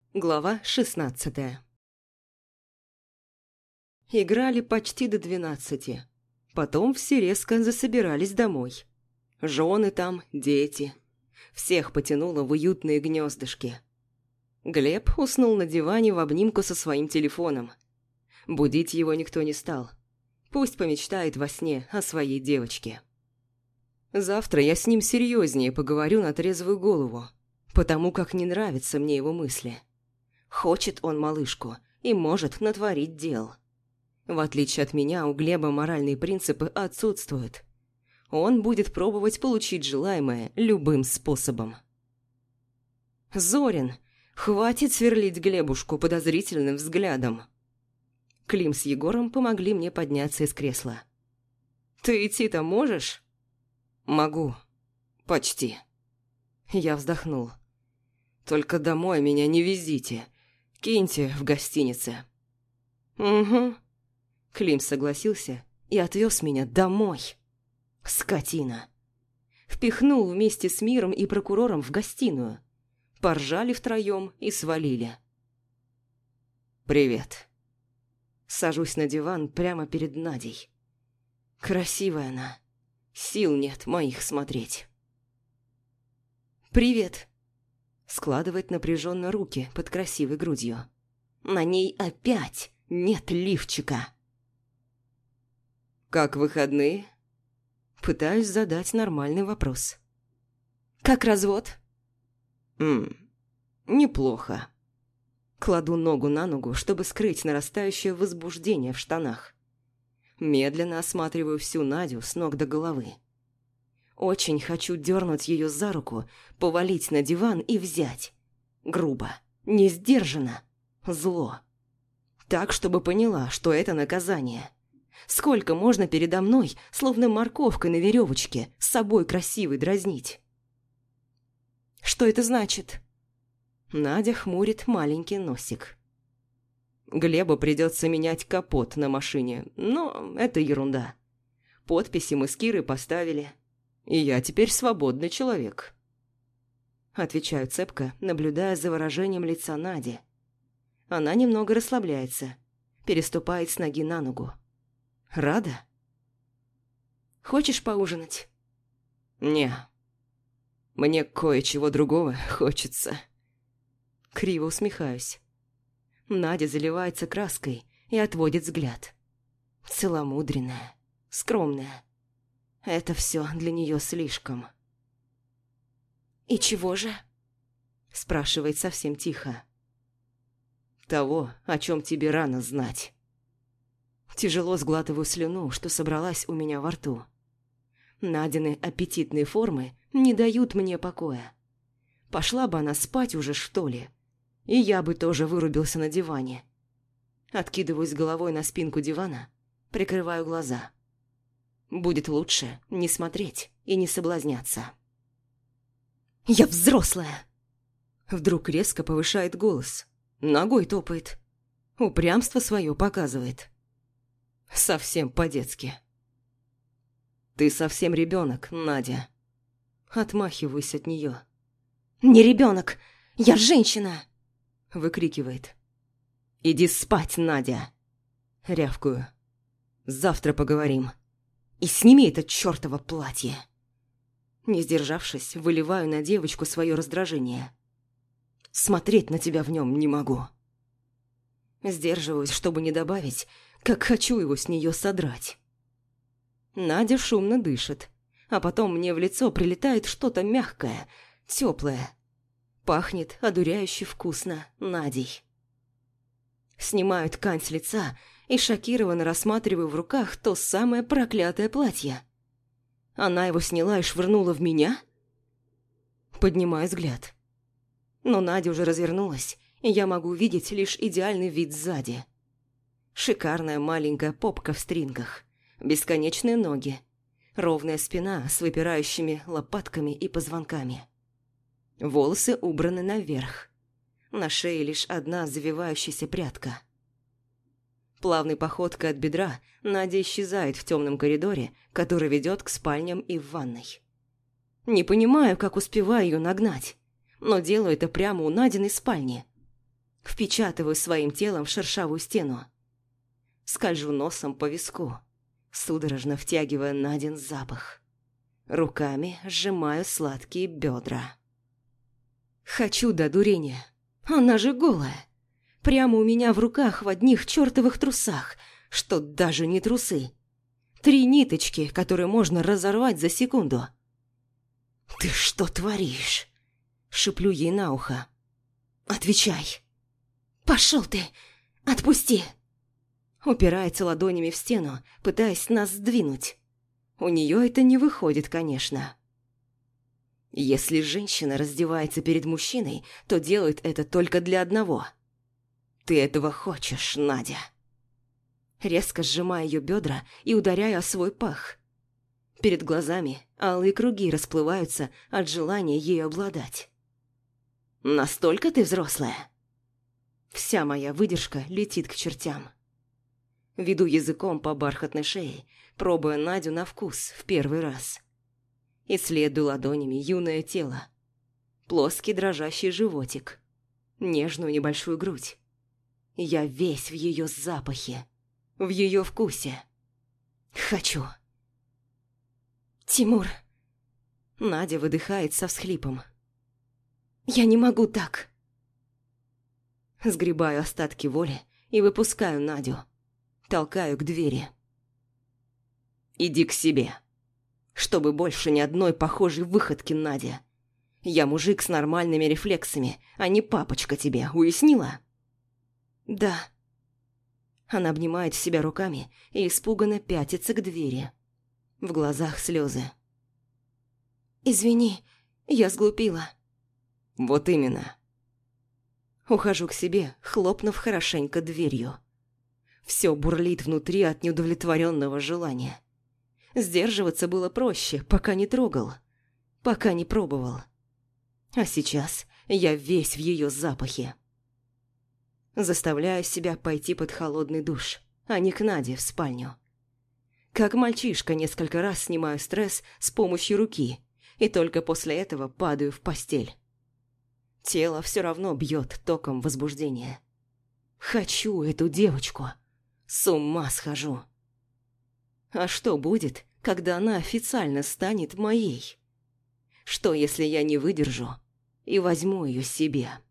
Глава 16. Играли почти до 12. Потом все резко засобирались домой. Жены там, дети. Всех потянуло в уютные гнездышки. Глеб уснул на диване в обнимку со своим телефоном. Будить его никто не стал. Пусть помечтает во сне о своей девочке. Завтра я с ним серьезнее поговорю на трезвую голову, потому как не нравятся мне его мысли. Хочет он малышку и может натворить дел. В отличие от меня, у Глеба моральные принципы отсутствуют. Он будет пробовать получить желаемое любым способом. «Зорин, хватит сверлить Глебушку подозрительным взглядом!» Клим с Егором помогли мне подняться из кресла. «Ты идти-то можешь?» «Могу. Почти». Я вздохнул. «Только домой меня не везите. Киньте в гостинице». «Угу». Клим согласился и отвез меня домой. Скотина. Впихнул вместе с Миром и прокурором в гостиную. Поржали втроем и свалили. «Привет». Сажусь на диван прямо перед Надей. Красивая она. Сил нет моих смотреть. «Привет». Складывает напряженно руки под красивой грудью. На ней опять нет лифчика. «Как выходные?» Пытаюсь задать нормальный вопрос. «Как развод?» Неплохо». Кладу ногу на ногу, чтобы скрыть нарастающее возбуждение в штанах. Медленно осматриваю всю Надю с ног до головы. Очень хочу дернуть ее за руку, повалить на диван и взять. Грубо, несдержанно, зло. Так, чтобы поняла, что это наказание. Сколько можно передо мной, словно морковкой на веревочке, с собой красивой дразнить? «Что это значит?» Надя хмурит маленький носик. Глебу придется менять капот на машине, но это ерунда. Подписи мы с Кирой поставили, и я теперь свободный человек. Отвечаю цепко, наблюдая за выражением лица Нади. Она немного расслабляется, переступает с ноги на ногу. Рада? «Хочешь поужинать?» «Не. Мне кое-чего другого хочется». Криво усмехаюсь. Надя заливается краской и отводит взгляд. Целомудренная, скромная. Это все для нее слишком. «И чего же?» Спрашивает совсем тихо. «Того, о чем тебе рано знать». Тяжело сглатываю слюну, что собралась у меня во рту. Надины аппетитные формы не дают мне покоя. Пошла бы она спать уже, что ли? И я бы тоже вырубился на диване. Откидываюсь головой на спинку дивана, прикрываю глаза. Будет лучше не смотреть и не соблазняться. «Я взрослая!» Вдруг резко повышает голос, ногой топает. Упрямство свое показывает. Совсем по-детски. «Ты совсем ребенок, Надя». Отмахиваюсь от нее. «Не ребенок, я женщина!» Выкрикивает. «Иди спать, Надя!» Рявкую. «Завтра поговорим. И сними это чертово платье!» Не сдержавшись, выливаю на девочку свое раздражение. Смотреть на тебя в нем не могу. Сдерживаюсь, чтобы не добавить, как хочу его с нее содрать. Надя шумно дышит, а потом мне в лицо прилетает что-то мягкое, теплое. Пахнет одуряюще вкусно Надей. Снимаю ткань с лица и шокированно рассматриваю в руках то самое проклятое платье. Она его сняла и швырнула в меня? Поднимаю взгляд. Но Надя уже развернулась, и я могу увидеть лишь идеальный вид сзади. Шикарная маленькая попка в стрингах, бесконечные ноги, ровная спина с выпирающими лопатками и позвонками. Волосы убраны наверх. На шее лишь одна завивающаяся прядка. Плавной походкой от бедра Надя исчезает в темном коридоре, который ведет к спальням и в ванной. Не понимаю, как успеваю ее нагнать, но делаю это прямо у Надиной спальни. Впечатываю своим телом в шершавую стену. Скольжу носом по виску, судорожно втягивая Надин запах. Руками сжимаю сладкие бедра. Хочу до дурения. Она же голая. Прямо у меня в руках в одних чертовых трусах, что даже не трусы. 3 ниточки, которые можно разорвать за секунду. «Ты что творишь?» – шеплю ей на ухо. «Отвечай!» «Пошел ты! Отпусти!» Упирается ладонями в стену, пытаясь нас сдвинуть. У нее это не выходит, конечно. Если женщина раздевается перед мужчиной, то делает это только для одного. Ты этого хочешь, Надя. Резко сжимаю ее бедра и ударяю о свой пах. Перед глазами алые круги расплываются от желания ею обладать. Настолько ты взрослая? Вся моя выдержка летит к чертям. Веду языком по бархатной шее, пробуя Надю на вкус в первый раз. Исследую ладонями юное тело. Плоский дрожащий животик. Нежную небольшую грудь. Я весь в ее запахе. В ее вкусе. Хочу. «Тимур!» Надя выдыхает со всхлипом. «Я не могу так!» Сгребаю остатки воли и выпускаю Надю. Толкаю к двери. «Иди к себе. Чтобы больше ни одной похожей выходки, Надя. Я мужик с нормальными рефлексами, а не папочка тебе, уяснила?» «Да». Она обнимает себя руками и испуганно пятится к двери. В глазах слезы. «Извини, я сглупила». «Вот именно». Ухожу к себе, хлопнув хорошенько дверью. Все бурлит внутри от неудовлетворенного желания. Сдерживаться было проще, пока не трогал, пока не пробовал. А сейчас я весь в ее запахе. Заставляю себя пойти под холодный душ, а не к Наде в спальню. Как мальчишка несколько раз снимаю стресс с помощью руки, и только после этого падаю в постель. Тело все равно бьет током возбуждения. Хочу эту девочку. С ума схожу. А что будет, когда она официально станет моей? Что, если я не выдержу и возьму ее себе?»